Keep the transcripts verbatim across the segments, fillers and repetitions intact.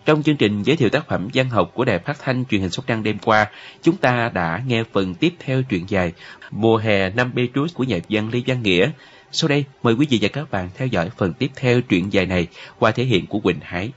Trong chương trình giới thiệu tác phẩm văn học của Đài Phát thanh Truyền hình Sóc Trăng đêm qua, chúng ta đã nghe phần tiếp theo truyện dài Mùa hè năm Petrus của nhà văn Lê Văn Nghĩa. Sau đây, mời quý vị và các bạn theo dõi phần tiếp theo truyện dài này qua thể hiện của Quỳnh Hải.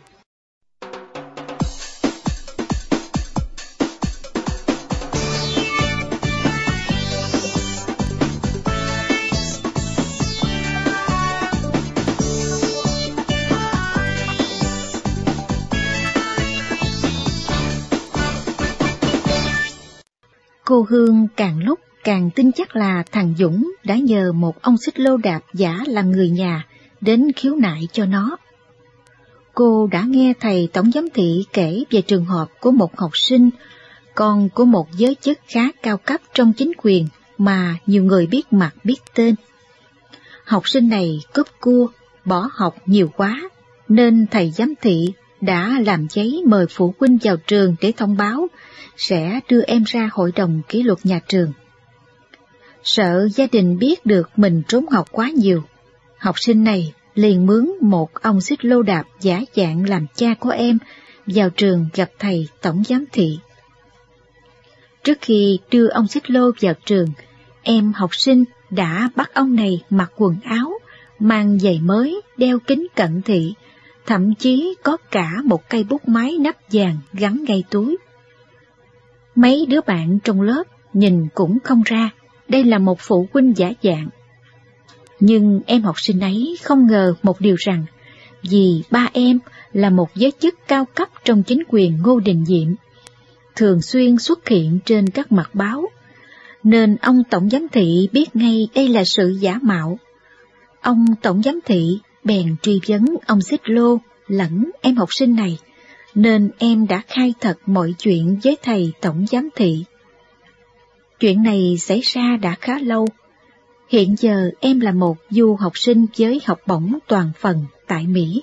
Cô Hương càng lúc càng tin chắc là thằng Dũng đã nhờ một ông xích lô đạp giả làm người nhà đến khiếu nại cho nó. Cô đã nghe thầy tổng giám thị kể về trường hợp của một học sinh, con của một giới chức khá cao cấp trong chính quyền mà nhiều người biết mặt biết tên. Học sinh này cúp cua, bỏ học nhiều quá, nên thầy giám thị đã làm giấy mời phụ huynh vào trường để thông báo sẽ đưa em ra hội đồng kỷ luật nhà trường. Sợ gia đình biết được mình trốn học quá nhiều, học sinh này liền mướn một ông xích lô đạp giả dạng làm cha của em vào trường gặp thầy tổng giám thị. Trước khi đưa ông xích lô vào trường, em học sinh đã bắt ông này mặc quần áo, mang giày mới, đeo kính cận thị, thậm chí có cả một cây bút máy nắp vàng gắn ngay túi. Mấy đứa bạn trong lớp nhìn cũng không ra đây là một phụ huynh giả dạng. Nhưng em học sinh ấy không ngờ một điều rằng, vì ba em là một giới chức cao cấp trong chính quyền Ngô Đình Diệm, thường xuyên xuất hiện trên các mặt báo, nên ông tổng giám thị biết ngay đây là sự giả mạo. Ông tổng giám thị bèn truy vấn ông xích lô lẫn em học sinh này, nên em đã khai thật mọi chuyện với thầy tổng giám thị. Chuyện này xảy ra đã khá lâu. Hiện giờ em là một du học sinh với học bổng toàn phần tại Mỹ.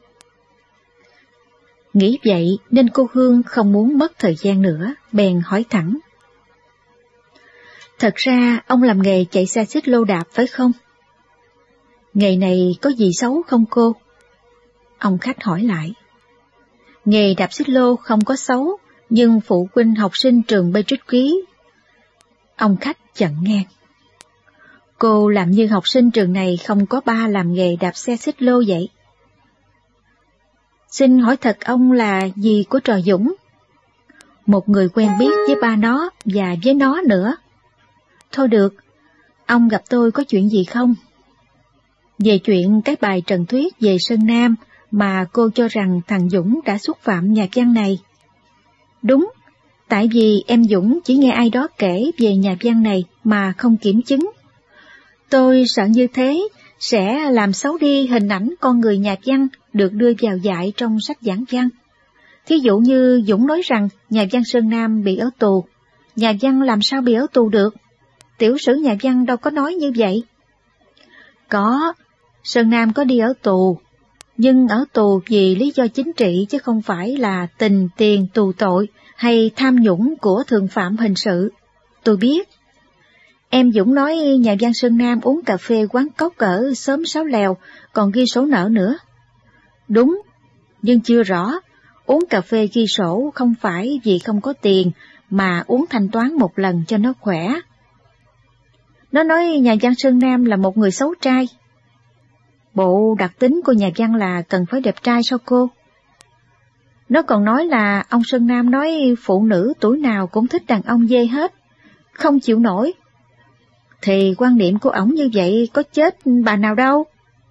Nghĩ vậy nên cô Hương không muốn mất thời gian nữa, bèn hỏi thẳng. Thật ra ông làm nghề chạy xe xích lô đạp phải không? Nghề này có gì xấu không cô? Ông khách hỏi lại. Nghề đạp xích lô không có xấu, nhưng phụ huynh học sinh trường Petrus Ký. Ông khách chặn ngang. Cô làm như học sinh trường này không có ba làm nghề đạp xe xích lô vậy. Xin hỏi thật ông là gì của trò Dũng? Một người quen biết với ba nó và với nó nữa. Thôi được, ông gặp tôi có chuyện gì không? Về chuyện cái bài Trần Thuyết về Sơn Nam mà cô cho rằng thằng Dũng đã xúc phạm nhà văn này. Đúng, tại vì em Dũng chỉ nghe ai đó kể về nhà văn này mà không kiểm chứng. Tôi sợ như thế sẽ làm xấu đi hình ảnh con người nhà văn được đưa vào dạy trong sách giảng văn. Thí dụ như Dũng nói rằng nhà văn Sơn Nam bị ở tù, nhà văn làm sao bị ở tù được? Tiểu sử nhà văn đâu có nói như vậy. Có, Sơn Nam có đi ở tù, nhưng ở tù vì lý do chính trị chứ không phải là tình tiền tù tội hay tham nhũng của thường phạm hình sự. Tôi biết. Em Dũng nói nhà văn Sơn Nam uống cà phê quán cốc ở xóm Sáu Lèo, còn ghi sổ nợ nữa. Đúng, nhưng chưa rõ, uống cà phê ghi sổ không phải vì không có tiền, mà uống thanh toán một lần cho nó khỏe. Nó nói nhà văn Sơn Nam là một người xấu trai. Bộ đặc tính của nhà văn là cần phải đẹp trai sao cô? Nó còn nói là ông Sơn Nam nói phụ nữ tuổi nào cũng thích đàn ông dê hết, không chịu nổi. Thì quan niệm của ổng như vậy có chết bà nào đâu.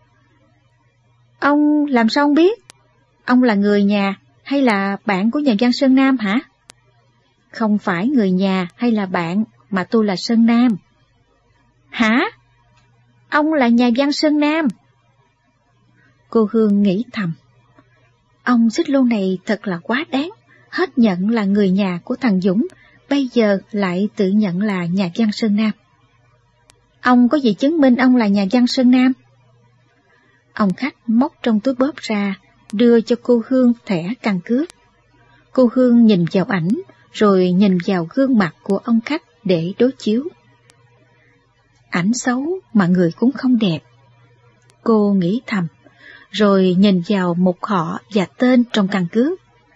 Ông làm sao ông biết? Ông là người nhà hay là bạn của nhà văn Sơn Nam hả? Không phải người nhà hay là bạn, mà tôi là Sơn Nam. Hả? Ông là nhà văn Sơn Nam? Cô Hương nghĩ thầm. Ông xích lô này thật là quá đáng, hết nhận là người nhà của thằng Dũng, bây giờ lại tự nhận là nhà văn Sơn Nam. Ông có gì chứng minh ông là nhà văn Sơn Nam? Ông khách móc trong túi bóp ra, đưa cho cô Hương thẻ căn cước. Cô Hương nhìn vào ảnh, rồi nhìn vào gương mặt của ông khách để đối chiếu. Ảnh xấu mà người cũng không đẹp. Cô nghĩ thầm, rồi nhìn vào mục họ và tên trong căn cước.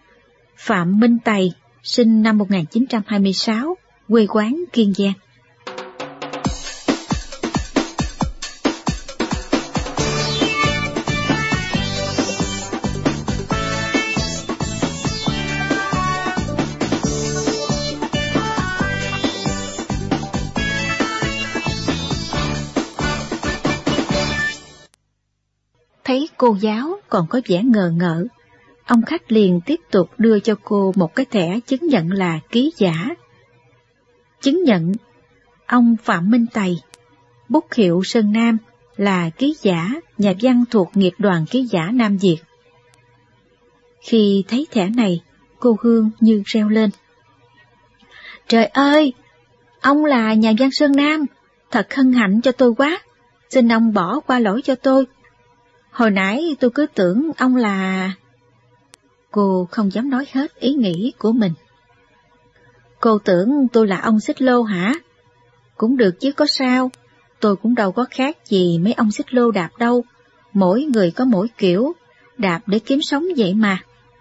Phạm Minh Tày, sinh năm một nghìn chín trăm hai mươi sáu, quê quán Kiên Giang. Thấy cô giáo còn có vẻ ngờ ngợ, ông khách liền tiếp tục đưa cho cô một cái thẻ chứng nhận là ký giả. Chứng nhận ông Phạm Minh Tày, bút hiệu Sơn Nam, là ký giả, nhà văn thuộc nghiệp đoàn ký giả Nam Việt. Khi thấy thẻ này, cô Hương như reo lên. Trời ơi, ông là nhà văn Sơn Nam, thật hân hạnh cho tôi quá, xin ông bỏ qua lỗi cho tôi. Hồi nãy tôi cứ tưởng ông là... Cô không dám nói hết ý nghĩ của mình. Cô tưởng tôi là ông xích lô hả? Cũng được chứ có sao, tôi cũng đâu có khác gì mấy ông xích lô đạp đâu, mỗi người có mỗi kiểu, đạp để kiếm sống vậy mà.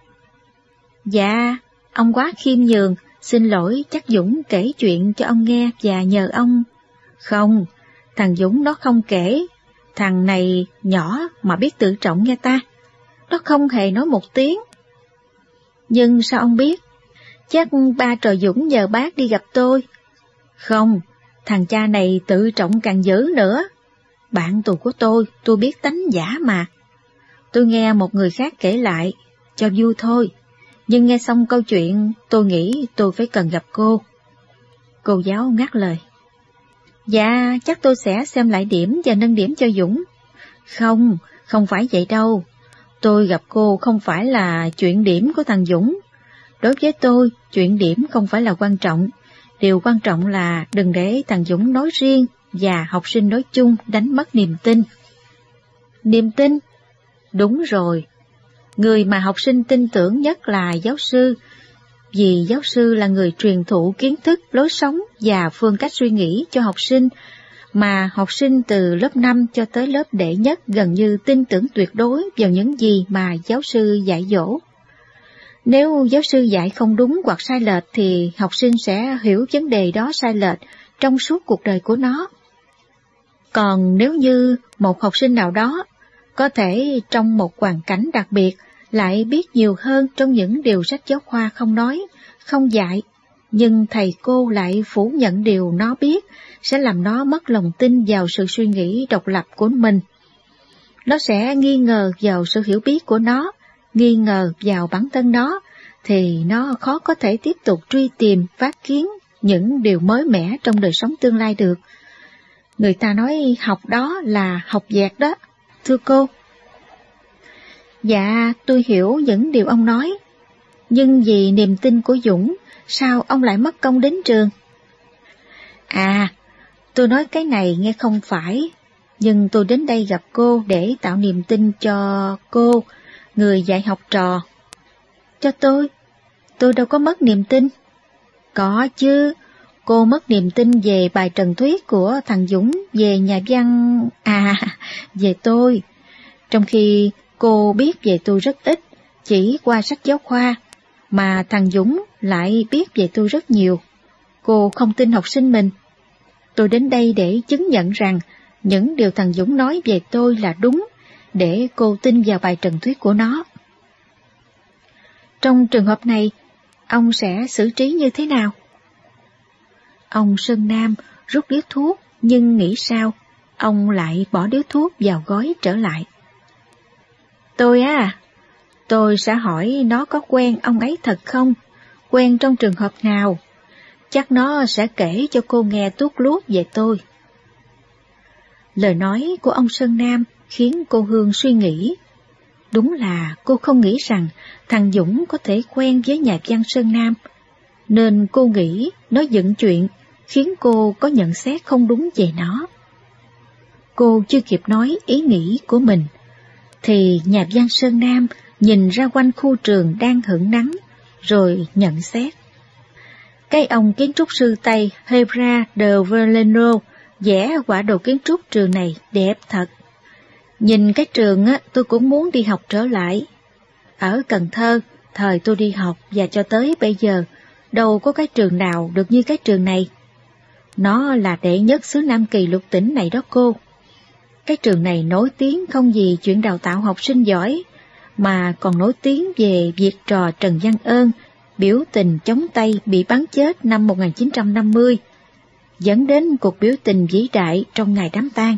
Dạ, ông quá khiêm nhường, xin lỗi, chắc Dũng kể chuyện cho ông nghe và nhờ ông... Không, thằng Dũng nó không kể, thằng này nhỏ mà biết tự trọng nghe ta, nó không hề nói một tiếng. Nhưng sao ông biết? Chắc ba trò Dũng nhờ bác đi gặp tôi. Không, thằng cha này tự trọng càng dữ nữa. Bạn tù của tôi, tôi biết tánh giả mà. Tôi nghe một người khác kể lại, cho vui thôi. Nhưng nghe xong câu chuyện, tôi nghĩ tôi phải cần gặp cô. Cô giáo ngắt lời. Dạ, chắc tôi sẽ xem lại điểm và nâng điểm cho Dũng. Không, không phải vậy đâu. Tôi gặp cô không phải là chuyện điểm của thằng Dũng. Đối với tôi, chuyện điểm không phải là quan trọng. Điều quan trọng là đừng để thằng Dũng nói riêng và học sinh nói chung đánh mất niềm tin. Niềm tin? Đúng rồi. Người mà học sinh tin tưởng nhất là giáo sư, vì giáo sư là người truyền thụ kiến thức, lối sống và phương cách suy nghĩ cho học sinh, mà học sinh từ lớp năm cho tới lớp đệ nhất gần như tin tưởng tuyệt đối vào những gì mà giáo sư dạy dỗ. Nếu giáo sư dạy không đúng hoặc sai lệch thì học sinh sẽ hiểu vấn đề đó sai lệch trong suốt cuộc đời của nó. Còn nếu như một học sinh nào đó có thể trong một hoàn cảnh đặc biệt lại biết nhiều hơn trong những điều sách giáo khoa không nói, không dạy, nhưng thầy cô lại phủ nhận điều nó biết, sẽ làm nó mất lòng tin vào sự suy nghĩ độc lập của mình. Nó sẽ nghi ngờ vào sự hiểu biết của nó, nghi ngờ vào bản thân nó, thì nó khó có thể tiếp tục truy tìm, phát kiến những điều mới mẻ trong đời sống tương lai được. Người ta nói học đó là học dẹt đó, thưa cô. Dạ, tôi hiểu những điều ông nói, nhưng vì niềm tin của Dũng, sao ông lại mất công đến trường? À, tôi nói cái này nghe không phải, nhưng tôi đến đây gặp cô để tạo niềm tin cho cô, người dạy học trò. Cho tôi? Tôi đâu có mất niềm tin. Có chứ, cô mất niềm tin về bài trần thuyết của thằng Dũng về nhà văn... À, về tôi. Trong khi cô biết về tôi rất ít, chỉ qua sách giáo khoa, mà thằng Dũng lại biết về tôi rất nhiều. Cô không tin học sinh mình. Tôi đến đây để chứng nhận rằng những điều thằng Dũng nói về tôi là đúng, để cô tin vào bài trần thuyết của nó. Trong trường hợp này, ông sẽ xử trí như thế nào? Ông Sơn Nam rút điếu thuốc, nhưng nghĩ sao, ông lại bỏ điếu thuốc vào gói trở lại. Tôi à, tôi sẽ hỏi nó có quen ông ấy thật không, quen trong trường hợp nào. Chắc nó sẽ kể cho cô nghe tuốt luốt về tôi. Lời nói của ông Sơn Nam khiến cô Hương suy nghĩ. Đúng là cô không nghĩ rằng thằng Dũng có thể quen với nhà văn Sơn Nam, nên cô nghĩ nó dựng chuyện, khiến cô có nhận xét không đúng về nó. Cô chưa kịp nói ý nghĩ của mình, thì nhà văn Sơn Nam nhìn ra quanh khu trường đang hửng nắng, rồi nhận xét. Cái ông kiến trúc sư Tây Hebra de Valeno vẽ quả đồ kiến trúc trường này đẹp thật. Nhìn cái trường á, tôi cũng muốn đi học trở lại. Ở Cần Thơ, thời tôi đi học và cho tới bây giờ, đâu có cái trường nào được như cái trường này. Nó là đệ nhất xứ Nam Kỳ lục tỉnh này đó cô. Cái trường này nổi tiếng không vì chuyện đào tạo học sinh giỏi, mà còn nổi tiếng về việc trò Trần Văn Ơn biểu tình chống Tây bị bắn chết năm một nghìn chín trăm năm mươi, dẫn đến cuộc biểu tình vĩ đại trong ngày đám tang.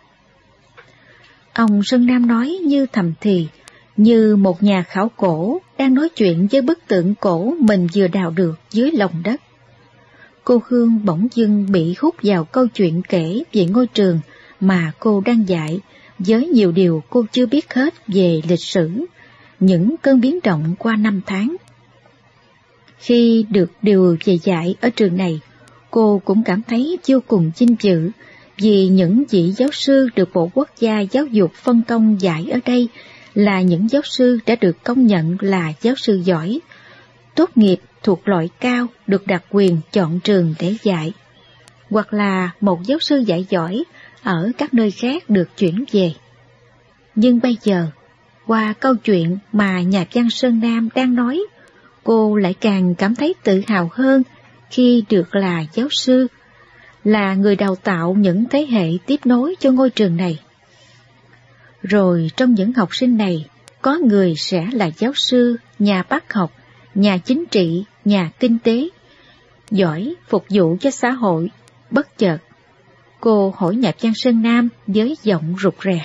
Ông Sơn Nam nói như thầm thì, như một nhà khảo cổ đang nói chuyện với bức tượng cổ mình vừa đào được dưới lòng đất. Cô Hương bỗng dưng bị hút vào câu chuyện kể về ngôi trường mà cô đang dạy, với nhiều điều cô chưa biết hết về lịch sử, những cơn biến động qua năm tháng. Khi được điều về dạy ở trường này, cô cũng cảm thấy vô cùng vinh dự, vì những vị giáo sư được Bộ Quốc gia Giáo dục phân công dạy ở đây là những giáo sư đã được công nhận là giáo sư giỏi, tốt nghiệp thuộc loại cao, được đặc quyền chọn trường để dạy, hoặc là một giáo sư dạy giỏi ở các nơi khác được chuyển về. Nhưng bây giờ, qua câu chuyện mà nhà văn Sơn Nam đang nói, cô lại càng cảm thấy tự hào hơn khi được là giáo sư, là người đào tạo những thế hệ tiếp nối cho ngôi trường này. Rồi trong những học sinh này, có người sẽ là giáo sư, nhà bác học, nhà chính trị, nhà kinh tế, giỏi phục vụ cho xã hội. Bất chợt, cô hỏi nhà văn Sơn Nam với giọng rụt rè: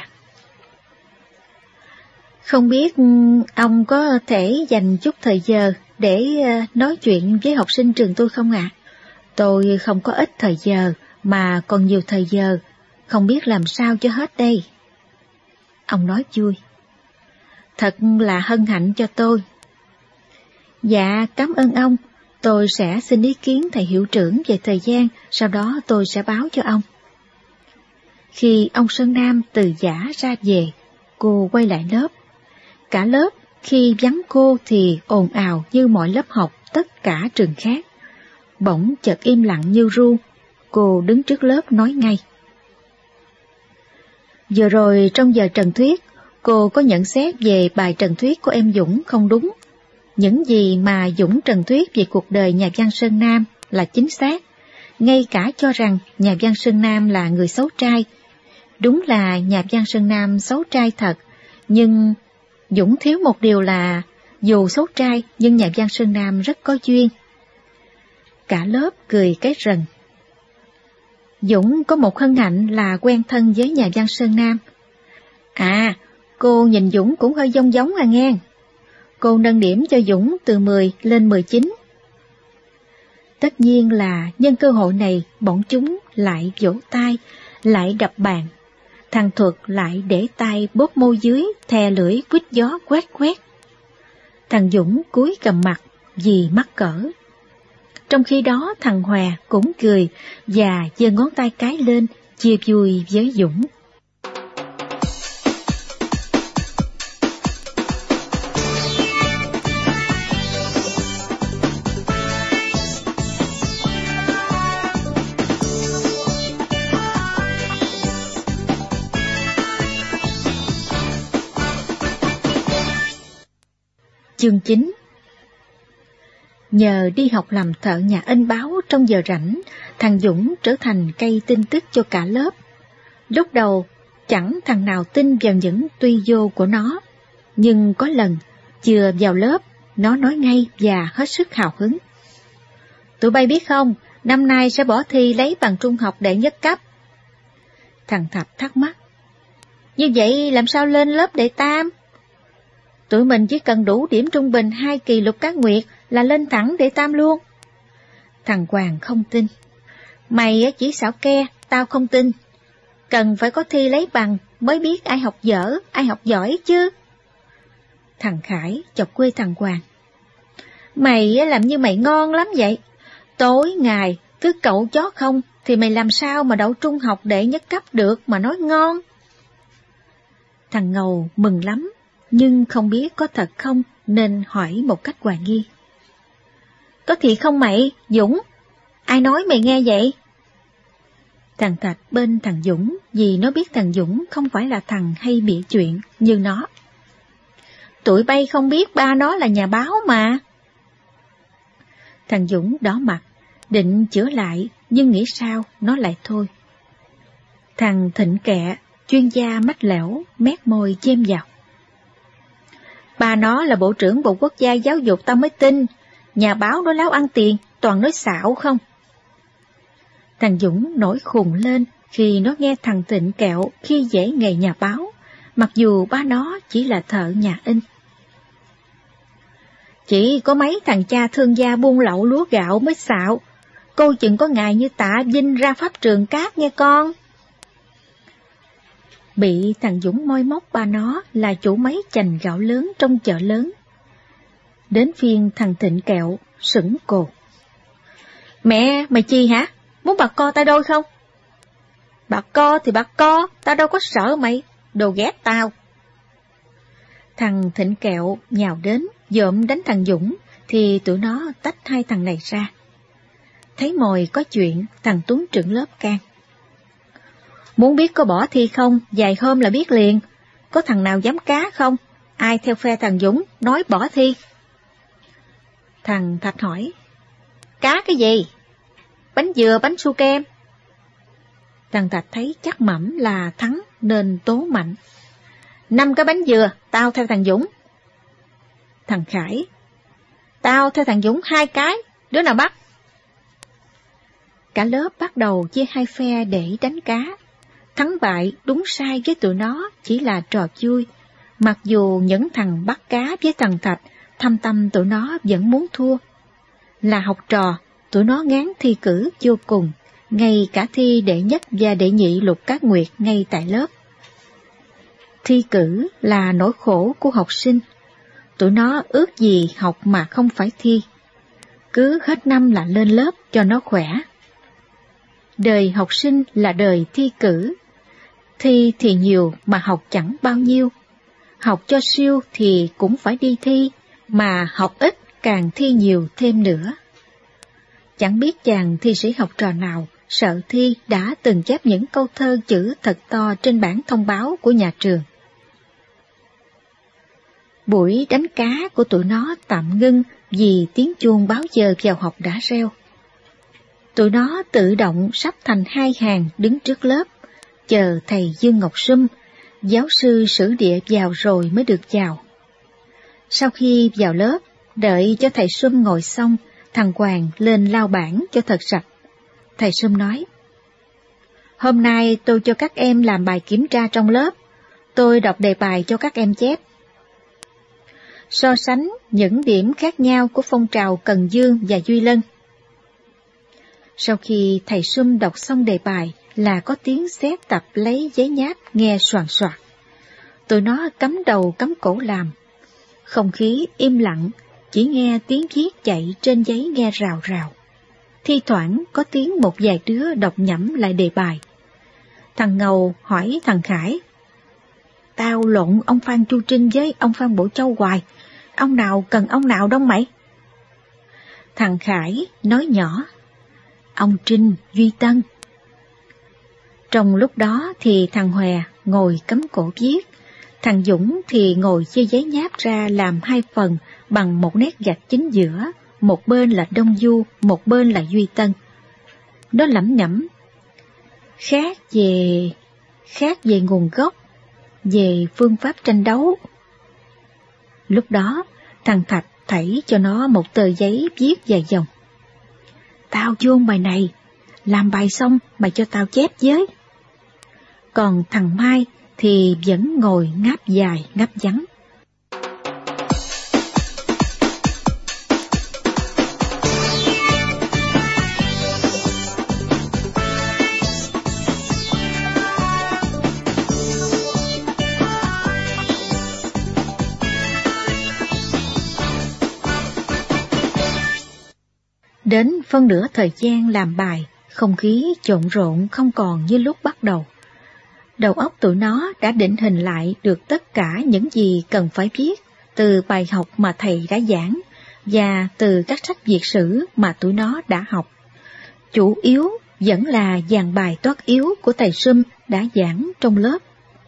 "Không biết ông có thể dành chút thời giờ để nói chuyện với học sinh trường tôi không ạ? À? Tôi không có ít thời giờ, mà còn nhiều thời giờ, không biết làm sao cho hết đây." Ông nói vui: "Thật là hân hạnh cho tôi." "Dạ, cảm ơn ông. Tôi sẽ xin ý kiến thầy hiệu trưởng về thời gian, sau đó tôi sẽ báo cho ông." Khi ông Sơn Nam từ giã ra về, cô quay lại lớp. Cả lớp khi vắng cô thì ồn ào như mọi lớp học tất cả trường khác. Bỗng chợt im lặng như ru, cô đứng trước lớp nói ngay: "Vừa rồi trong giờ trần thuyết, cô có nhận xét về bài trần thuyết của em Dũng không đúng. Những gì mà Dũng trần thuyết về cuộc đời nhà văn Sơn Nam là chính xác, ngay cả cho rằng nhà văn Sơn Nam là người xấu trai. Đúng là nhà văn Sơn Nam xấu trai thật, nhưng Dũng thiếu một điều là dù xấu trai nhưng nhà văn Sơn Nam rất có duyên." Cả lớp cười cái rần. Dũng có một hân hạnh là quen thân với nhà văn Sơn Nam. À, cô nhìn Dũng cũng hơi giống giống à nghe. Cô nâng điểm cho Dũng từ mười lên mười chín. Tất nhiên là nhân cơ hội này, bọn chúng lại vỗ tay, lại đập bàn. Thằng Thuật lại để tay bóp môi dưới, thè lưỡi quýt gió quét quét. Thằng Dũng cúi gằm mặt vì mắc cỡ. Trong khi đó thằng Hòa cũng cười và giơ ngón tay cái lên chia vui với Dũng. Chương chín. Nhờ đi học làm thợ nhà in báo trong giờ rảnh, thằng Dũng trở thành cây tin tức cho cả lớp. Lúc đầu, chẳng thằng nào tin vào những tuy vô của nó, nhưng có lần, vừa vào lớp, nó nói ngay và hết sức hào hứng: "Tụi bay biết không, năm nay sẽ bỏ thi lấy bằng trung học đệ nhất cấp." Thằng Thạch thắc mắc: "Như vậy làm sao lên lớp đệ tam?" "Tụi mình chỉ cần đủ điểm trung bình hai kỳ lục cá nguyệt là lên thẳng đệ tam luôn." Thằng Hoàng không tin: "Mày chỉ xạo ke, tao không tin. Cần phải có thi lấy bằng mới biết ai học dở, ai học giỏi chứ." Thằng Khải chọc quê thằng Hoàng: "Mày làm như mày ngon lắm vậy. Tối ngày cứ cậu chó không thì mày làm sao mà đậu trung học đệ nhất cấp được mà nói ngon." Thằng Ngầu mừng lắm, nhưng không biết có thật không nên hỏi một cách hoài nghi: "Có thiệt không mày, Dũng? Ai nói mày nghe vậy?" Thằng Thạch bên thằng Dũng vì nó biết thằng Dũng không phải là thằng hay bịa chuyện như nó. tụi bay không biết ba nó là nhà báo mà. Thằng Dũng đỏ mặt, định chữa lại, nhưng nghĩ sao nó lại thôi. Thằng Thịnh Kẹ, chuyên gia mách lẻo, mét môi chêm vào. Ba nó là Bộ trưởng Bộ Quốc gia Giáo dục tao mới tin, nhà báo nói láo ăn tiền, toàn nói xạo không. Thằng Dũng nổi khùng lên khi nó nghe thằng Thịnh Kẹo khi dễ nghề nhà báo, mặc dù ba nó chỉ là thợ nhà in. Chỉ có mấy thằng cha thương gia buôn lậu lúa gạo mới xạo, cô chừng có ngày như Tạ Vinh ra pháp trường cát nghe con. Bị thằng Dũng moi móc ba nó là chủ mấy chành gạo lớn trong chợ lớn. Đến phiên thằng Thịnh Kẹo sững cột. Mẹ, mày chi hả? Muốn bạc co tao đôi không? Bạc co thì bạc co, tao đâu có sợ mày, đồ ghét tao. Thằng Thịnh Kẹo nhào đến, dộm đánh thằng Dũng, thì tụi nó tách hai thằng này ra. Thấy mồi có chuyện, thằng Tuấn trưởng lớp can. Muốn biết có bỏ thi không, vài hôm là biết liền. Có thằng nào dám cá không? Ai theo phe thằng Dũng, nói bỏ thi. Thằng Thạch hỏi, cá cái gì? Bánh dừa, bánh su kem. Thằng Thạch thấy chắc mẩm là thắng nên tố mạnh. Năm cái bánh dừa, tao theo thằng Dũng. Thằng Khải, tao theo thằng Dũng hai cái, đứa nào bắt? Cả lớp bắt đầu chia hai phe để đánh cá. Thắng bại đúng sai với tụi nó chỉ là trò vui, mặc dù những thằng bắt cá với thằng Thạch thâm tâm tụi nó vẫn muốn thua. Là học trò, tụi nó ngán thi cử vô cùng, ngay cả thi đệ nhất và đệ nhị Lục Cát Nguyệt ngay tại lớp. Thi cử là nỗi khổ của học sinh, tụi nó ước gì học mà không phải thi, cứ hết năm là lên lớp cho nó khỏe. Đời học sinh là đời thi cử, thi thì nhiều mà học chẳng bao nhiêu, học cho siêu thì cũng phải đi thi, mà học ít càng thi nhiều thêm nữa. Chẳng biết chàng thi sĩ học trò nào sợ thi đã từng chép những câu thơ chữ thật to trên bảng thông báo của nhà trường. Buổi đánh cá của tụi nó tạm ngưng vì tiếng chuông báo giờ vào học đã reo. Tụi nó tự động sắp thành hai hàng đứng trước lớp, chờ thầy Dương Ngọc Sum, giáo sư sử địa vào rồi mới được vào. Sau khi vào lớp, đợi cho thầy Sum ngồi xong, thằng Hoàng lên lau bảng cho thật sạch. Thầy Sum nói, hôm nay tôi cho các em làm bài kiểm tra trong lớp, tôi đọc đề bài cho các em chép. So sánh những điểm khác nhau của phong trào Cần Dương và Duy Lân. Sau khi thầy Sum đọc xong đề bài là có tiếng xếp tập lấy giấy nháp nghe soàn soạt. Tụi nó cắm đầu cắm cổ làm. Không khí im lặng, chỉ nghe tiếng viết chạy trên giấy nghe rào rào. Thi thoảng có tiếng một vài đứa đọc nhẩm lại đề bài. Thằng Ngầu hỏi thằng Khải, tao lộn ông Phan Chu Trinh với ông Phan Bổ Châu hoài, ông nào cần ông nào đâu mày? Thằng Khải nói nhỏ, ông Trinh, Duy Tân. Trong lúc đó thì thằng Hòe ngồi cắm cổ viết, thằng Dũng thì ngồi chia giấy nháp ra làm hai phần bằng một nét gạch chính giữa, một bên là Đông Du, một bên là Duy Tân. Nó lẩm nhẩm, khác về, khác về nguồn gốc, về phương pháp tranh đấu. Lúc đó, thằng Thạch thảy cho nó một tờ giấy viết vài dòng. Tao chuông bài này, làm bài xong mày cho tao chép với. Còn thằng Mai thì vẫn ngồi ngáp dài ngáp vắng. Đến phân nửa thời gian làm bài, không khí trộn rộn không còn như lúc bắt đầu. Đầu óc tụi nó đã định hình lại được tất cả những gì cần phải viết từ bài học mà thầy đã giảng và từ các sách việt sử mà tụi nó đã học. Chủ yếu vẫn là dàn bài toán yếu của thầy Sum đã giảng trong lớp.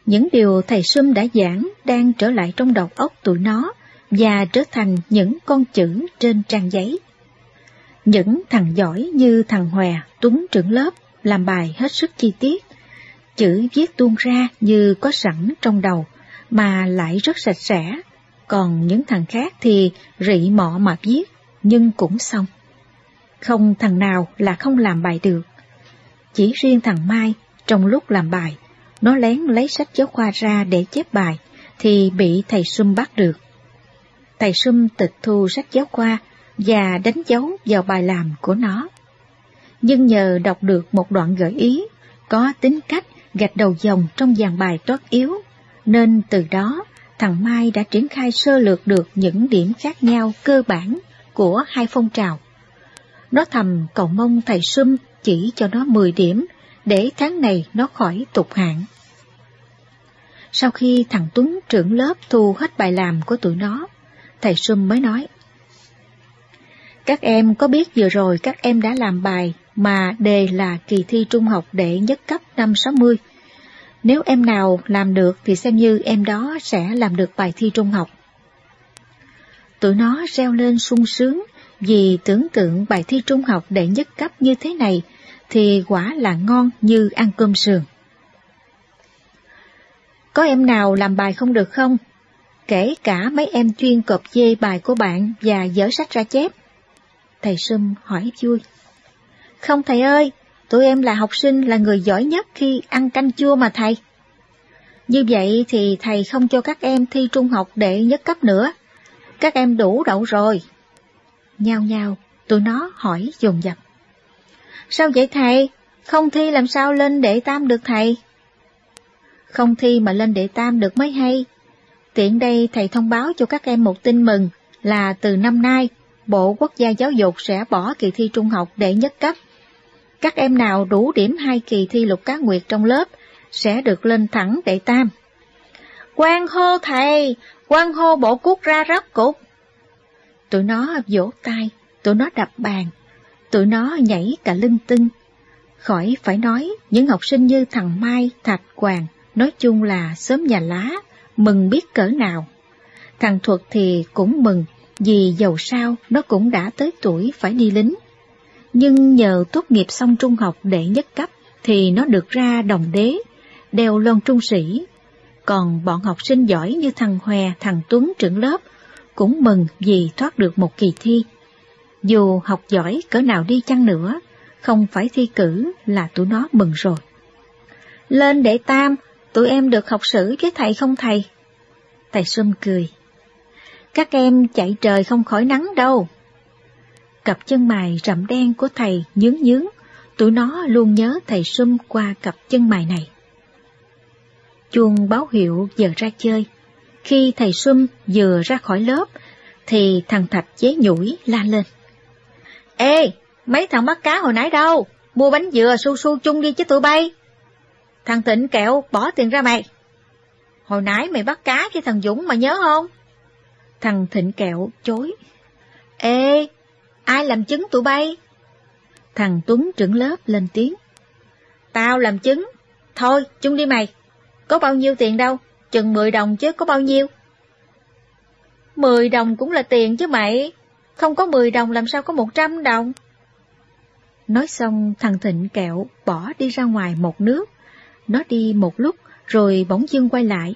Những điều thầy Sum đã giảng đang trở lại trong đầu óc tụi nó và trở thành những con chữ trên trang giấy. Những thằng giỏi như thằng Hòe, Tuấn trưởng lớp làm bài hết sức chi tiết. Chữ viết tuôn ra như có sẵn trong đầu mà lại rất sạch sẽ, còn những thằng khác thì rị mọ mà viết, nhưng cũng xong. Không thằng nào là không làm bài được. Chỉ riêng thằng Mai, trong lúc làm bài, nó lén lấy sách giáo khoa ra để chép bài, thì bị thầy Sum bắt được. Thầy Sum tịch thu sách giáo khoa và đánh dấu vào bài làm của nó. Nhưng nhờ đọc được một đoạn gợi ý, có tính cách gạch đầu dòng trong dàn bài toán yếu, nên từ đó thằng Mai đã triển khai sơ lược được những điểm khác nhau cơ bản của hai phong trào. Nó thầm cầu mong thầy Sum chỉ cho nó mười điểm để tháng này nó khỏi tụt hạng. Sau khi thằng Tuấn trưởng lớp thu hết bài làm của tụi nó, thầy Sum mới nói: Các em có biết vừa rồi các em đã làm bài mà đề là kỳ thi trung học đệ nhất cấp năm sáu mươi. Nếu em nào làm được thì xem như em đó sẽ làm được bài thi trung học. Tụi nó reo lên sung sướng vì tưởng tượng bài thi trung học đệ nhất cấp như thế này thì quả là ngon như ăn cơm sườn. Có em nào làm bài không được không? Kể cả mấy em chuyên copy dê bài của bạn và dở sách ra chép. Thầy Sum hỏi vui. Không thầy ơi, tụi em là học sinh, là người giỏi nhất khi ăn canh chua mà thầy. Như vậy thì thầy không cho các em thi trung học đệ nhất cấp nữa. Các em đủ đậu rồi. Nhao nhao, tụi nó hỏi dồn dập. Sao vậy thầy? Không thi làm sao lên đệ tam được thầy? Không thi mà lên đệ tam được mới hay. Tiện đây thầy thông báo cho các em một tin mừng là từ năm nay, Bộ Quốc gia Giáo dục sẽ bỏ kỳ thi trung học đệ nhất cấp. Các em nào đủ điểm hai kỳ thi Lục Cá Nguyệt trong lớp sẽ được lên thẳng đệ tam. Quang hô thầy, quang hô Bộ Quốc ra rắc cục. Tụi nó vỗ tay, tụi nó đập bàn, tụi nó nhảy cả lưng tưng. Khỏi phải nói, những học sinh như thằng Mai, Thạch, Hoàng, nói chung là xóm nhà lá, mừng biết cỡ nào. Thằng Thuật thì cũng mừng, vì dầu sao nó cũng đã tới tuổi phải đi lính. Nhưng nhờ tốt nghiệp xong trung học đệ nhất cấp thì nó được ra đồng đế, đeo lon trung sĩ. Còn bọn học sinh giỏi như thằng Hòe, thằng Tuấn trưởng lớp cũng mừng vì thoát được một kỳ thi. Dù học giỏi cỡ nào đi chăng nữa, không phải thi cử là tụi nó mừng rồi. Lên đệ tam, tụi em được học sử với thầy không thầy? Thầy Sum cười. Các em chạy trời không khỏi nắng đâu. Cặp chân mày rậm đen của thầy nhướng nhướng, tụi nó luôn nhớ thầy Sum qua cặp chân mày này. Chuông báo hiệu giờ ra chơi. Khi thầy Sum vừa ra khỏi lớp, thì thằng Thạch chế nhủi la lên. Ê, mấy thằng bắt cá hồi nãy đâu? Mua bánh dừa su su chung đi chứ tụi bay. Thằng Thịnh Kẹo bỏ tiền ra mày. Hồi nãy mày bắt cá với thằng Dũng mà nhớ không? Thằng Thịnh Kẹo chối. Ê, ai làm chứng tụi bay? Thằng Tuấn trưởng lớp lên tiếng. Tao làm chứng. Thôi, chung đi mày. Có bao nhiêu tiền đâu, chừng mười đồng chứ có bao nhiêu. Mười đồng cũng là tiền chứ mày. Không có mười đồng làm sao có một trăm đồng. Nói xong thằng Thịnh Kẹo bỏ đi ra ngoài một nước. Nó đi một lúc rồi bỗng dưng quay lại.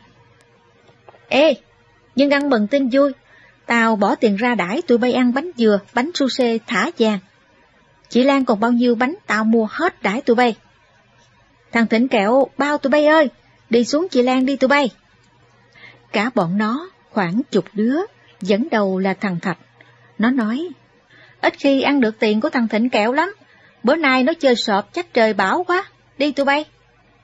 Ê, nhưng ăn mừng tin vui. Tao bỏ tiền ra đãi tụi bay ăn bánh dừa, bánh su xê thả vàng. Chị Lan còn bao nhiêu bánh tao mua hết đãi tụi bay. Thằng Thịnh Kẹo bao tụi bay ơi, đi xuống chị Lan đi tụi bay. Cả bọn nó khoảng chục đứa, dẫn đầu là thằng Thạch. Nó nói, ít khi ăn được tiền của thằng Thịnh Kẹo lắm. Bữa nay nó chơi sọp chắc trời bão quá, đi tụi bay.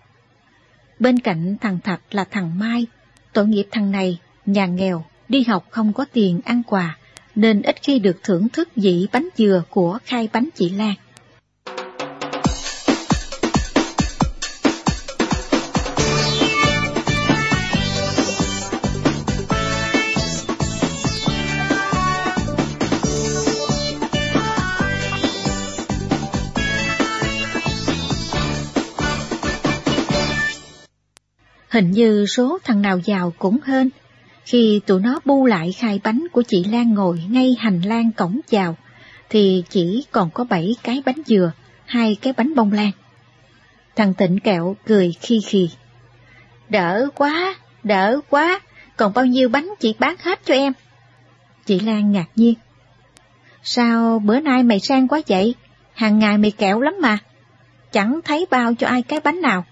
Bên cạnh thằng Thạch là thằng Mai. Tội nghiệp thằng này, nhà nghèo, đi học không có tiền ăn quà, nên ít khi được thưởng thức vị bánh dừa của khai bánh chị Lan. Hình như số thằng nào giàu cũng hơn. Khi tụi nó bu lại khai bánh của chị Lan ngồi ngay hành lang cổng vào, thì chỉ còn có bảy cái bánh dừa, hai cái bánh bông lan. Thằng Tịnh Kẹo cười khi khì. Đỡ quá, đỡ quá, còn bao nhiêu bánh chị bán hết cho em. Chị Lan ngạc nhiên. Sao bữa nay mày sang quá vậy? Hàng ngày mày kẹo lắm mà. Chẳng thấy bao cho ai cái bánh nào.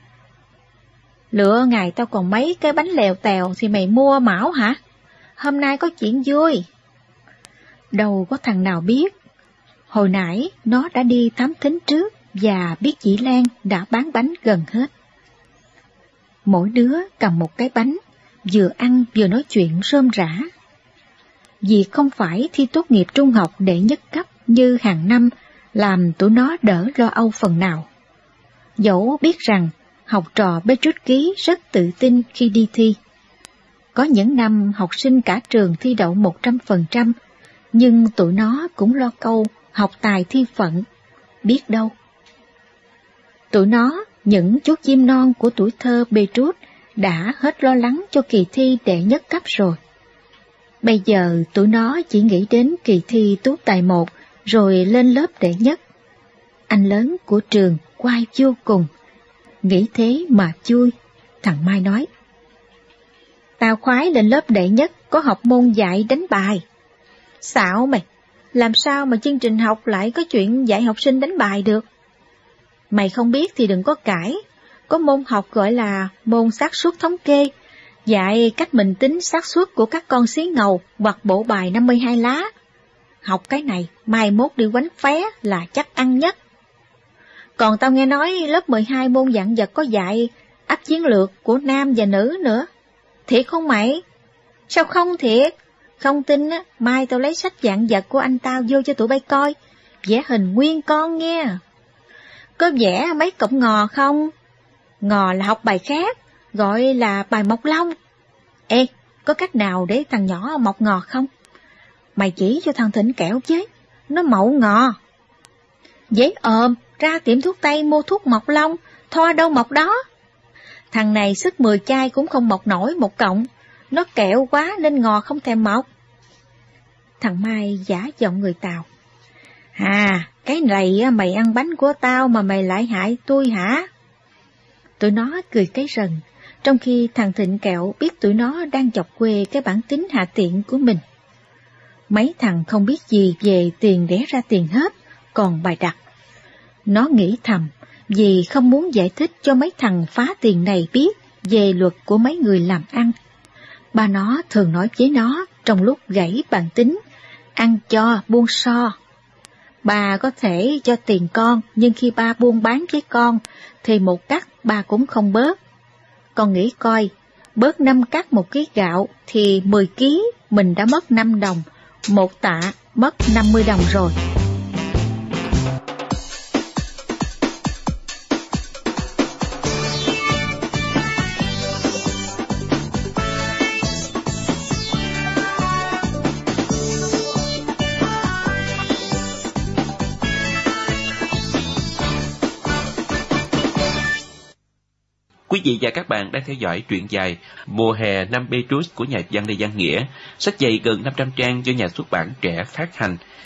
Lựa ngày tao còn mấy cái bánh lèo tèo thì mày mua mão hả? Hôm nay có chuyện vui. Đâu có thằng nào biết. Hồi nãy nó đã đi thám thính trước và biết chị Lan đã bán bánh gần hết. Mỗi đứa cầm một cái bánh, vừa ăn vừa nói chuyện rôm rả. Vì không phải thi tốt nghiệp trung học đệ nhất cấp như hàng năm làm tụi nó đỡ lo âu phần nào. Dẫu biết rằng học trò Petrus Ký rất tự tin khi đi thi. Có những năm học sinh cả trường thi đậu một trăm phần trăm, nhưng tụi nó cũng lo câu học tài thi phận, biết đâu. Tụi nó, những chú chim non của tuổi thơ Petrus, đã hết lo lắng cho kỳ thi đệ nhất cấp rồi. Bây giờ tụi nó chỉ nghĩ đến kỳ thi tú tài một rồi lên lớp đệ nhất. Anh lớn của trường oai vô cùng. Nghĩ thế mà vui, thằng Mai nói. Tao khoái lên lớp đệ nhất có học môn dạy đánh bài. Xạo mày, làm sao mà chương trình học lại có chuyện dạy học sinh đánh bài được? Mày không biết thì đừng có cãi, có môn học gọi là môn xác suất thống kê, dạy cách mình tính xác suất của các con xí ngầu hoặc bộ bài năm mươi hai lá. Học cái này, mai mốt đi quánh phé là chắc ăn nhất. Còn tao nghe nói lớp mười hai môn vạn vật có dạy áp chiến lược của nam và nữ nữa. Thiệt không mày? Sao không thiệt? Không tin á, mai tao lấy sách vạn vật của anh tao vô cho tụi bay coi, vẽ hình nguyên con nghe. Có vẽ mấy cọng ngò không? Ngò là học bài khác, gọi là bài mọc lông. Ê, có cách nào để thằng nhỏ mọc ngò không? Mày chỉ cho thằng Thịnh Kẹo chứ, nó mậu ngò. Dễ ồm, ra tiệm thuốc tây mua thuốc mọc lông, thoa đâu mọc đó. Thằng này sức mười chai cũng không mọc nổi một cọng, nó kẹo quá nên ngò không thèm mọc. Thằng Mai giả giọng người Tàu. À, cái này mày ăn bánh của tao mà mày lại hại tôi hả? Tụi nó cười cái rần, trong khi thằng Thịnh Kẹo biết tụi nó đang chọc quê cái bản tính hạ tiện của mình. Mấy thằng không biết gì về tiền đẻ ra tiền hết, còn bài đặt. Nó nghĩ thầm, vì không muốn giải thích cho mấy thằng phá tiền này biết về luật của mấy người làm ăn. Ba nó thường nói với nó trong lúc gãy bàn tính, ăn cho buông so. Ba có thể cho tiền con, nhưng khi ba buôn bán với con, thì một cắt ba cũng không bớt. Con nghĩ coi, bớt năm cắt một ký gạo, thì mười ký mình đã mất năm đồng, một tạ mất năm mươi đồng rồi. Quý vị và các bạn đang theo dõi truyện dài Mùa hè năm Petrus của nhà văn Lê Văn Nghĩa, sách dày gần năm trăm trang do nhà xuất bản Trẻ phát hành.